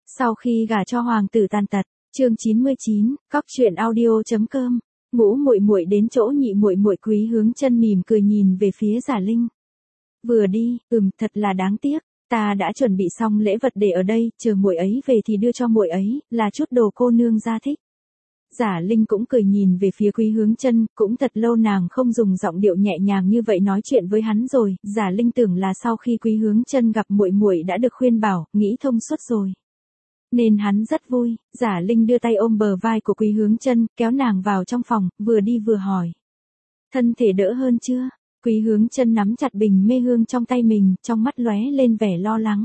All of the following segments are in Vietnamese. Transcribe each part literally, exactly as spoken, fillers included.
Sau khi gả cho hoàng tử tàn tật, chương chín mươi chín, cóc truyện audio.com. Ngũ muội muội đến chỗ nhị muội muội Quý Hướng Chân mỉm cười nhìn về phía Giả Linh. Vừa đi, ừm, thật là đáng tiếc, ta đã chuẩn bị xong lễ vật để ở đây, chờ muội ấy về thì đưa cho muội ấy, là chút đồ cô nương gia thích. Giả Linh cũng cười nhìn về phía Quý Hướng Chân, cũng thật lâu nàng không dùng giọng điệu nhẹ nhàng như vậy nói chuyện với hắn rồi. Giả Linh tưởng là sau khi Quý Hướng Chân gặp muội muội đã được khuyên bảo, nghĩ thông suốt rồi. Nên hắn rất vui. Giả Linh đưa tay ôm bờ vai của Quý Hướng Chân, kéo nàng vào trong phòng, vừa đi vừa hỏi: thân thể đỡ hơn chưa? Quý Hướng Chân nắm chặt bình mê hương trong tay mình, trong mắt lóe lên vẻ lo lắng.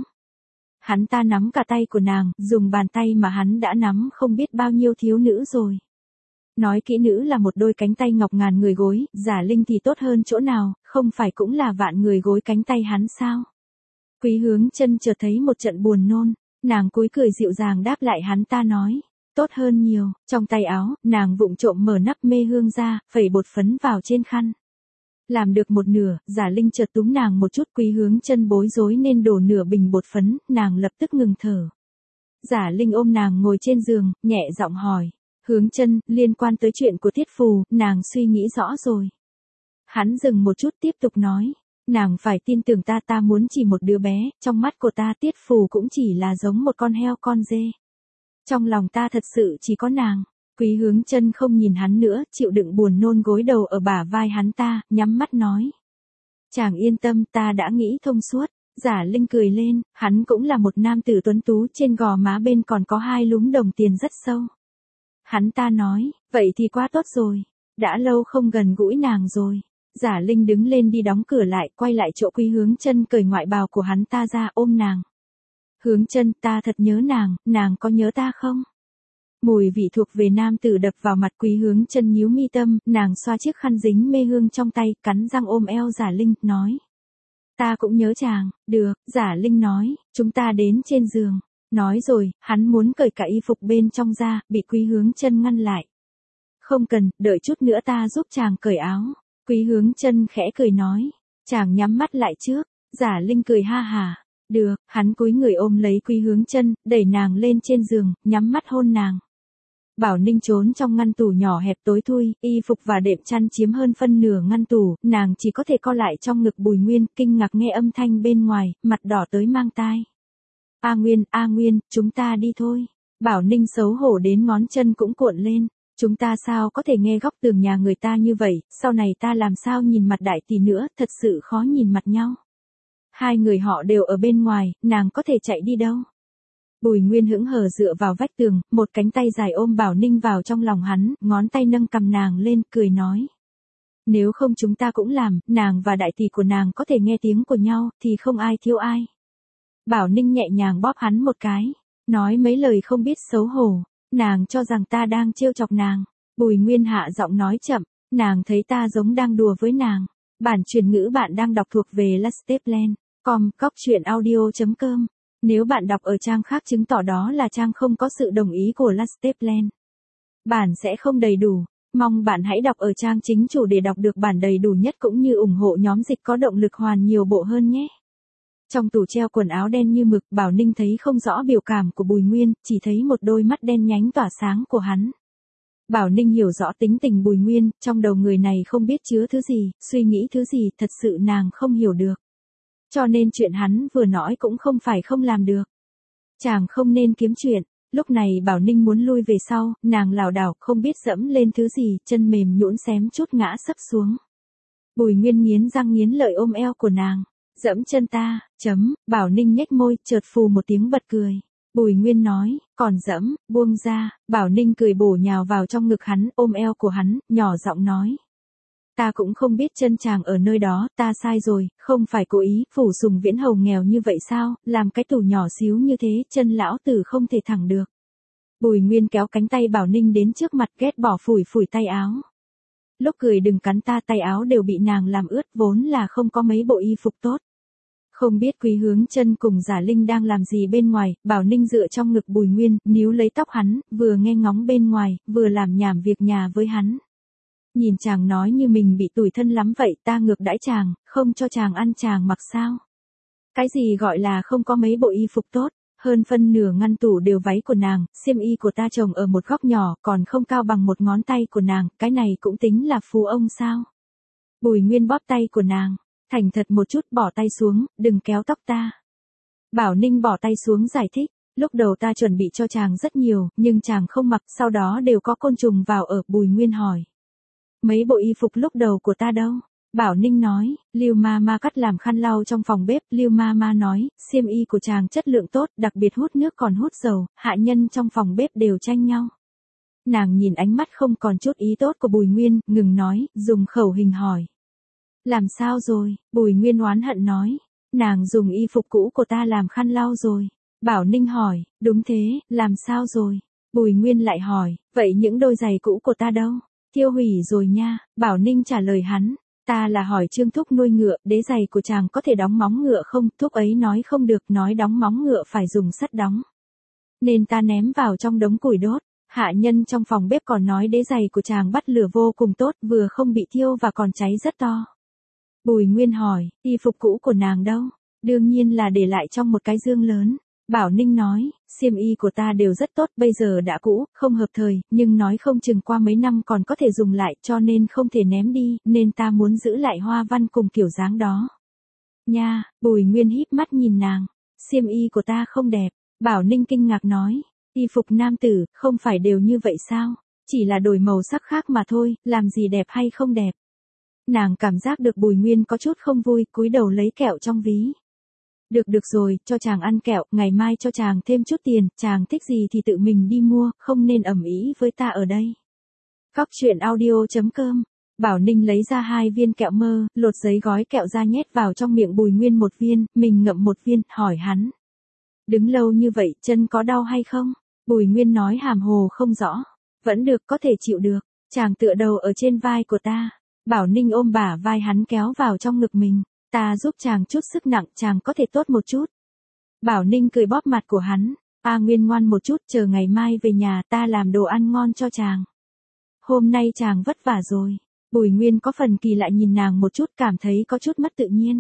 Hắn ta nắm cả tay của nàng, dùng bàn tay mà hắn đã nắm không biết bao nhiêu thiếu nữ rồi. Nói kỹ nữ là một đôi cánh tay ngọc ngàn người gối, Giả Linh thì tốt hơn chỗ nào, không phải cũng là vạn người gối cánh tay hắn sao? Quý Hướng Chân chợt thấy một trận buồn nôn, nàng cúi cười dịu dàng đáp lại hắn ta nói: tốt hơn nhiều. Trong tay áo, nàng vụng trộm mở nắp mê hương ra, phẩy bột phấn vào trên khăn. Làm được một nửa, Giả Linh chợt túm nàng một chút. Quý Hướng Chân bối rối nên đổ nửa bình bột phấn, nàng lập tức ngừng thở. Giả Linh ôm nàng ngồi trên giường, nhẹ giọng hỏi: Hướng Chân, liên quan tới chuyện của Tiết Phù, nàng suy nghĩ rõ rồi. Hắn dừng một chút tiếp tục nói: nàng phải tin tưởng ta, ta muốn chỉ một đứa bé, trong mắt của ta Tiết Phù cũng chỉ là giống một con heo con dê. Trong lòng ta thật sự chỉ có nàng. Quý Hướng Chân không nhìn hắn nữa, chịu đựng buồn nôn gối đầu ở bả vai hắn ta, nhắm mắt nói: chàng yên tâm, ta đã nghĩ thông suốt. Giả Linh cười lên, hắn cũng là một nam tử tuấn tú, trên gò má bên còn có hai lúm đồng tiền rất sâu. Hắn ta nói: vậy thì quá tốt rồi, đã lâu không gần gũi nàng rồi. Giả Linh đứng lên đi đóng cửa lại, quay lại chỗ Quý Hướng Chân, cởi ngoại bào của hắn ta ra, ôm nàng. Hướng Chân, ta thật nhớ nàng, nàng có nhớ ta không? Mùi vị thuộc về nam tử đập vào mặt. Quý Hướng Chân nhíu mi tâm, nàng xoa chiếc khăn dính mê hương trong tay, cắn răng ôm eo Giả Linh, nói: ta cũng nhớ chàng. Được, Giả Linh nói, chúng ta đến trên giường. Nói rồi, hắn muốn cởi cả y phục bên trong ra, bị Quý Hướng Chân ngăn lại. Không cần, đợi chút nữa ta giúp chàng cởi áo. Quý Hướng Chân khẽ cười nói: chàng nhắm mắt lại trước. Giả Linh cười ha hà. Được, hắn cúi người ôm lấy Quý Hướng Chân, đẩy nàng lên trên giường, nhắm mắt hôn nàng. Bảo Ninh trốn trong ngăn tủ nhỏ hẹp tối thui, y phục và đệm chăn chiếm hơn phân nửa ngăn tủ, nàng chỉ có thể co lại trong ngực Bùi Nguyên, kinh ngạc nghe âm thanh bên ngoài, mặt đỏ tới mang tai. A Nguyên, A Nguyên, chúng ta đi thôi. Bảo Ninh xấu hổ đến ngón chân cũng cuộn lên. Chúng ta sao có thể nghe góc tường nhà người ta như vậy, sau này ta làm sao nhìn mặt đại tỷ nữa, thật sự khó nhìn mặt nhau. Hai người họ đều ở bên ngoài, nàng có thể chạy đi đâu. Bùi Nguyên hững hờ dựa vào vách tường, một cánh tay dài ôm Bảo Ninh vào trong lòng hắn, ngón tay nâng cầm nàng lên, cười nói: nếu không chúng ta cũng làm, nàng và đại tỷ của nàng có thể nghe tiếng của nhau, thì không ai thiếu ai. Bảo Ninh nhẹ nhàng bóp hắn một cái, nói mấy lời không biết xấu hổ, nàng cho rằng ta đang trêu chọc nàng. Bùi Nguyên hạ giọng nói chậm, nàng thấy ta giống đang đùa với nàng. Bản truyền ngữ bạn đang đọc thuộc về lasteplan chấm com, cóc truyện audio.com. Nếu bạn đọc ở trang khác chứng tỏ đó là trang không có sự đồng ý của Lasteplan. Bản sẽ không đầy đủ. Mong bạn hãy đọc ở trang chính chủ để đọc được bản đầy đủ nhất cũng như ủng hộ nhóm dịch có động lực hoàn nhiều bộ hơn nhé. Trong tủ treo quần áo đen như mực, Bảo Ninh thấy không rõ biểu cảm của Bùi Nguyên, chỉ thấy một đôi mắt đen nhánh tỏa sáng của hắn. Bảo Ninh hiểu rõ tính tình Bùi Nguyên, trong đầu người này không biết chứa thứ gì, suy nghĩ thứ gì, thật sự nàng không hiểu được. Cho nên chuyện hắn vừa nói cũng không phải không làm được. Chàng không nên kiếm chuyện. Lúc này Bảo Ninh muốn lui về sau, nàng lảo đảo không biết dẫm lên thứ gì, chân mềm nhũn xém chút ngã sấp xuống. Bùi Nguyên nghiến răng nghiến lợi ôm eo của nàng. Dẫm chân ta, chấm, Bảo Ninh nhếch môi, chợt phù một tiếng bật cười. Bùi Nguyên nói, còn dẫm, buông ra. Bảo Ninh cười bổ nhào vào trong ngực hắn, ôm eo của hắn, nhỏ giọng nói: ta cũng không biết chân chàng ở nơi đó, ta sai rồi, không phải cố ý. Phủ Sùng Viễn Hầu nghèo như vậy sao, làm cái tủ nhỏ xíu như thế, chân lão tử không thể thẳng được. Bùi Nguyên kéo cánh tay Bảo Ninh đến trước mặt, ghét bỏ phủi phủi tay áo. Lúc cười đừng cắn ta, tay áo đều bị nàng làm ướt, vốn là không có mấy bộ y phục tốt. Không biết Quý Hướng Chân cùng Giả Linh đang làm gì bên ngoài. Bảo Ninh dựa trong ngực Bùi Nguyên, níu lấy tóc hắn, vừa nghe ngóng bên ngoài, vừa làm nhảm việc nhà với hắn. Nhìn chàng nói như mình bị tủi thân lắm vậy, ta ngược đãi chàng, không cho chàng ăn chàng mặc sao? Cái gì gọi là không có mấy bộ y phục tốt, Hơn phân nửa ngăn tủ đều váy của nàng, xiêm y của ta trồng ở một góc nhỏ, còn không cao bằng một ngón tay của nàng, cái này cũng tính là phú ông sao? Bùi Nguyên bóp tay của nàng, thành thật một chút, bỏ tay xuống, đừng kéo tóc ta. Bảo Ninh bỏ tay xuống giải thích, lúc đầu ta chuẩn bị cho chàng rất nhiều, nhưng chàng không mặc, sau đó đều có côn trùng vào ở. Bùi Nguyên hỏi, mấy bộ y phục lúc đầu của ta đâu? Bảo Ninh nói, Lưu ma ma cắt làm khăn lau trong phòng bếp. Lưu ma ma nói, xiêm y của chàng chất lượng tốt, đặc biệt hút nước còn hút dầu, hạ nhân trong phòng bếp đều tranh nhau. Nàng nhìn ánh mắt không còn chút ý tốt của Bùi Nguyên, ngừng nói, dùng khẩu hình hỏi. Làm sao rồi? Bùi Nguyên oán hận nói, nàng dùng y phục cũ của ta làm khăn lau rồi. Bảo Ninh hỏi, đúng thế, làm sao rồi? Bùi Nguyên lại hỏi, vậy những đôi giày cũ của ta đâu? Tiêu hủy rồi nha. Bảo Ninh trả lời hắn, ta là hỏi Trương Thúc nuôi ngựa, đế giày của chàng có thể đóng móng ngựa không? Thúc ấy nói không được, nói đóng móng ngựa phải dùng sắt đóng. Nên ta ném vào trong đống củi đốt. Hạ nhân trong phòng bếp còn nói đế giày của chàng bắt lửa vô cùng tốt, vừa không bị thiêu và còn cháy rất to. Bùi Nguyên hỏi, y phục cũ của nàng đâu? Đương nhiên là để lại trong một cái dương lớn. Bảo Ninh nói, xiêm y của ta đều rất tốt, bây giờ đã cũ, không hợp thời, nhưng nói không chừng qua mấy năm còn có thể dùng lại, cho nên không thể ném đi, nên ta muốn giữ lại hoa văn cùng kiểu dáng đó. Nha, Bùi Nguyên híp mắt nhìn nàng, xiêm y của ta không đẹp. Bảo Ninh kinh ngạc nói, y phục nam tử, không phải đều như vậy sao? Chỉ là đổi màu sắc khác mà thôi, làm gì đẹp hay không đẹp. Nàng cảm giác được Bùi Nguyên có chút không vui, cúi đầu lấy kẹo trong ví. Được được rồi, cho chàng ăn kẹo, ngày mai cho chàng thêm chút tiền, chàng thích gì thì tự mình đi mua, không nên ầm ĩ với ta ở đây. Cóc truyện audio chấm com. Bảo Ninh lấy ra hai viên kẹo mơ, lột giấy gói kẹo ra nhét vào trong miệng Bùi Nguyên một viên, mình ngậm một viên, hỏi hắn. Đứng lâu như vậy, chân có đau hay không? Bùi Nguyên nói hàm hồ không rõ. Vẫn được, có thể chịu được, chàng tựa đầu ở trên vai của ta. Bảo Ninh ôm bả vai hắn kéo vào trong ngực mình. Ta giúp chàng chút sức nặng, chàng có thể tốt một chút. Bảo Ninh cười bóp mặt của hắn. A Nguyên ngoan một chút, chờ ngày mai về nhà ta làm đồ ăn ngon cho chàng. Hôm nay chàng vất vả rồi. Bùi Nguyên có phần kỳ lạ nhìn nàng một chút, cảm thấy có chút mất tự nhiên.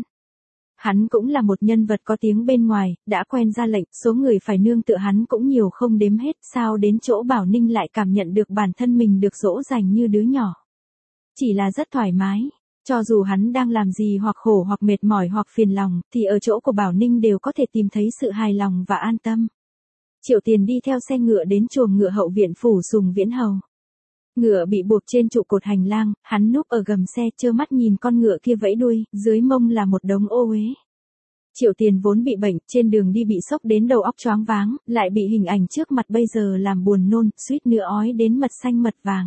Hắn cũng là một nhân vật có tiếng bên ngoài, đã quen ra lệnh, số người phải nương tựa hắn cũng nhiều không đếm hết, sao đến chỗ Bảo Ninh lại cảm nhận được bản thân mình được dỗ dành như đứa nhỏ. Chỉ là rất thoải mái. Cho dù hắn đang làm gì hoặc khổ hoặc mệt mỏi hoặc phiền lòng, thì ở chỗ của Bảo Ninh đều có thể tìm thấy sự hài lòng và an tâm. Triệu Tiền đi theo xe ngựa đến chuồng ngựa hậu viện phủ Sùng Viễn Hầu. Ngựa bị buộc trên trụ cột hành lang, hắn núp ở gầm xe trơ mắt nhìn con ngựa kia vẫy đuôi, dưới mông là một đống ô uế. Triệu Tiền vốn bị bệnh, trên đường đi bị sốc đến đầu óc choáng váng, lại bị hình ảnh trước mặt bây giờ làm buồn nôn, suýt nữa ói đến mật xanh mật vàng.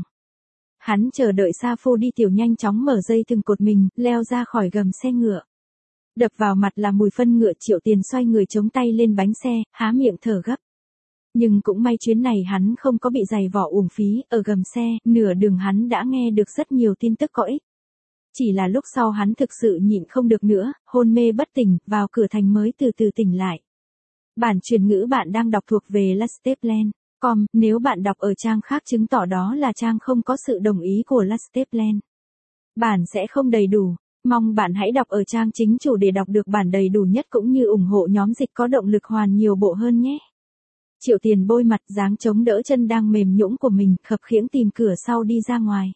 Hắn chờ đợi Sa Phu đi tiểu nhanh chóng mở dây thừng cột mình, leo ra khỏi gầm xe ngựa. Đập vào mặt là mùi phân ngựa. Triệu Tiền xoay người chống tay lên bánh xe, há miệng thở gấp. Nhưng cũng may chuyến này hắn không có bị giày vò uổng phí, ở gầm xe, nửa đường hắn đã nghe được rất nhiều tin tức có ích. Chỉ là lúc sau hắn thực sự nhịn không được nữa, hôn mê bất tỉnh, vào cửa thành mới từ từ tỉnh lại. Bản truyền ngữ bạn đang đọc thuộc về Lasteplan. Com, nếu bạn đọc ở trang khác chứng tỏ đó là trang không có sự đồng ý của Lasteplan. Bản sẽ không đầy đủ, mong bạn hãy đọc ở trang chính chủ để đọc được bản đầy đủ nhất cũng như ủng hộ nhóm dịch có động lực hoàn nhiều bộ hơn nhé. Triệu Tiền bôi mặt dáng chống đỡ chân đang mềm nhũn của mình, khập khiễng tìm cửa sau đi ra ngoài.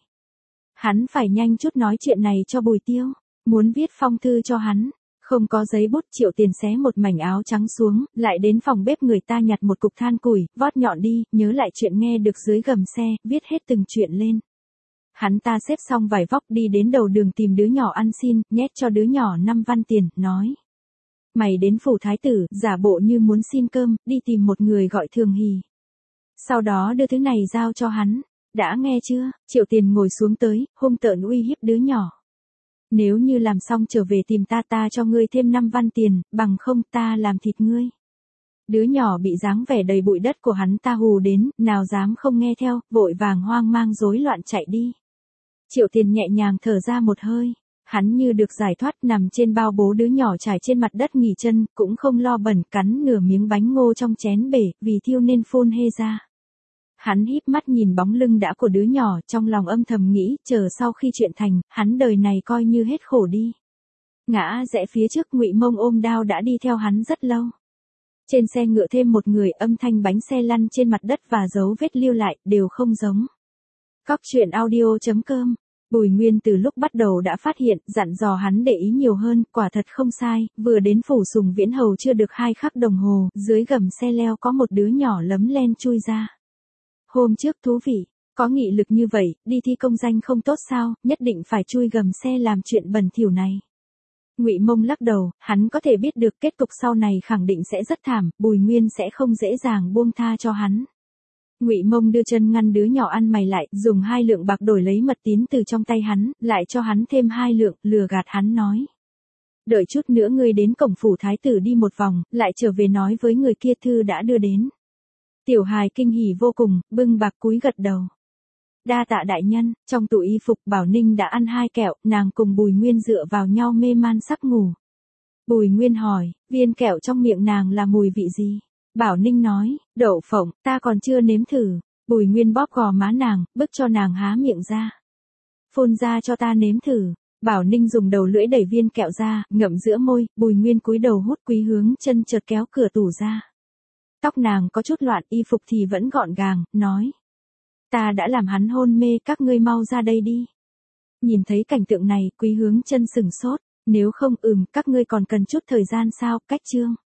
Hắn phải nhanh chút nói chuyện này cho Bùi Tiêu, muốn viết phong thư cho hắn. Không có giấy bút. Triệu Tiền xé một mảnh áo trắng xuống, lại đến phòng bếp người ta nhặt một cục than củi, vót nhọn đi, nhớ lại chuyện nghe được dưới gầm xe, viết hết từng chuyện lên. Hắn ta xếp xong vải vóc đi đến đầu đường tìm đứa nhỏ ăn xin, nhét cho đứa nhỏ năm văn tiền, nói. Mày đến phủ thái tử, giả bộ như muốn xin cơm, đi tìm một người gọi Thường Hì. Sau đó đưa thứ này giao cho hắn. Đã nghe chưa? Triệu Tiền ngồi xuống tới, hung tợn uy hiếp đứa nhỏ. Nếu như làm xong trở về tìm ta ta cho ngươi thêm năm văn tiền, bằng không ta làm thịt ngươi. Đứa nhỏ bị dáng vẻ đầy bụi đất của hắn ta hù đến, nào dám không nghe theo, vội vàng hoang mang rối loạn chạy đi. Triệu Tiền nhẹ nhàng thở ra một hơi, hắn như được giải thoát nằm trên bao bố đứa nhỏ trải trên mặt đất nghỉ chân, cũng không lo bẩn cắn nửa miếng bánh ngô trong chén bể, vì thiêu nên phun hê ra. Hắn híp mắt nhìn bóng lưng đã của đứa nhỏ, trong lòng âm thầm nghĩ, chờ sau khi chuyện thành, hắn đời này coi như hết khổ đi. Ngã rẽ phía trước Ngụy Mông ôm đao đã đi theo hắn rất lâu. Trên xe ngựa thêm một người, âm thanh bánh xe lăn trên mặt đất và dấu vết lưu lại, đều không giống. Cóc truyện audio chấm com. Bùi Nguyên từ lúc bắt đầu đã phát hiện, dặn dò hắn để ý nhiều hơn, quả thật không sai, vừa đến phủ Sùng Viễn Hầu chưa được hai khắc đồng hồ, dưới gầm xe leo có một đứa nhỏ lấm len chui ra. Hôm trước thú vị, có nghị lực như vậy, đi thi công danh không tốt sao, nhất định phải chui gầm xe làm chuyện bẩn thỉu này. Ngụy Mông lắc đầu, hắn có thể biết được kết cục sau này khẳng định sẽ rất thảm, Bùi Nguyên sẽ không dễ dàng buông tha cho hắn. Ngụy Mông đưa chân ngăn đứa nhỏ ăn mày lại, dùng hai lượng bạc đổi lấy mật tín từ trong tay hắn, lại cho hắn thêm hai lượng, lừa gạt hắn nói. Đợi chút nữa ngươi đến cổng phủ thái tử đi một vòng, lại trở về nói với người kia thư đã đưa đến. Tiểu hài kinh hỉ vô cùng, bưng bạc cúi gật đầu. Đa tạ đại nhân, trong tủ y phục Bảo Ninh đã ăn hai kẹo, nàng cùng Bùi Nguyên dựa vào nhau mê man sắp ngủ. Bùi Nguyên hỏi, viên kẹo trong miệng nàng là mùi vị gì? Bảo Ninh nói, đậu phộng, ta còn chưa nếm thử. Bùi Nguyên bóp gò má nàng, bức cho nàng há miệng ra. Phun ra cho ta nếm thử. Bảo Ninh dùng đầu lưỡi đẩy viên kẹo ra, ngậm giữa môi, Bùi Nguyên cúi đầu hút Quý Hướng Chân chợt kéo cửa tủ ra. Tóc nàng có chút loạn, y phục thì vẫn gọn gàng, nói. Ta đã làm hắn hôn mê, các ngươi mau ra đây đi. Nhìn thấy cảnh tượng này, Quý Hướng Chân sửng sốt, nếu không ừm, các ngươi còn cần chút thời gian sao, cách chương.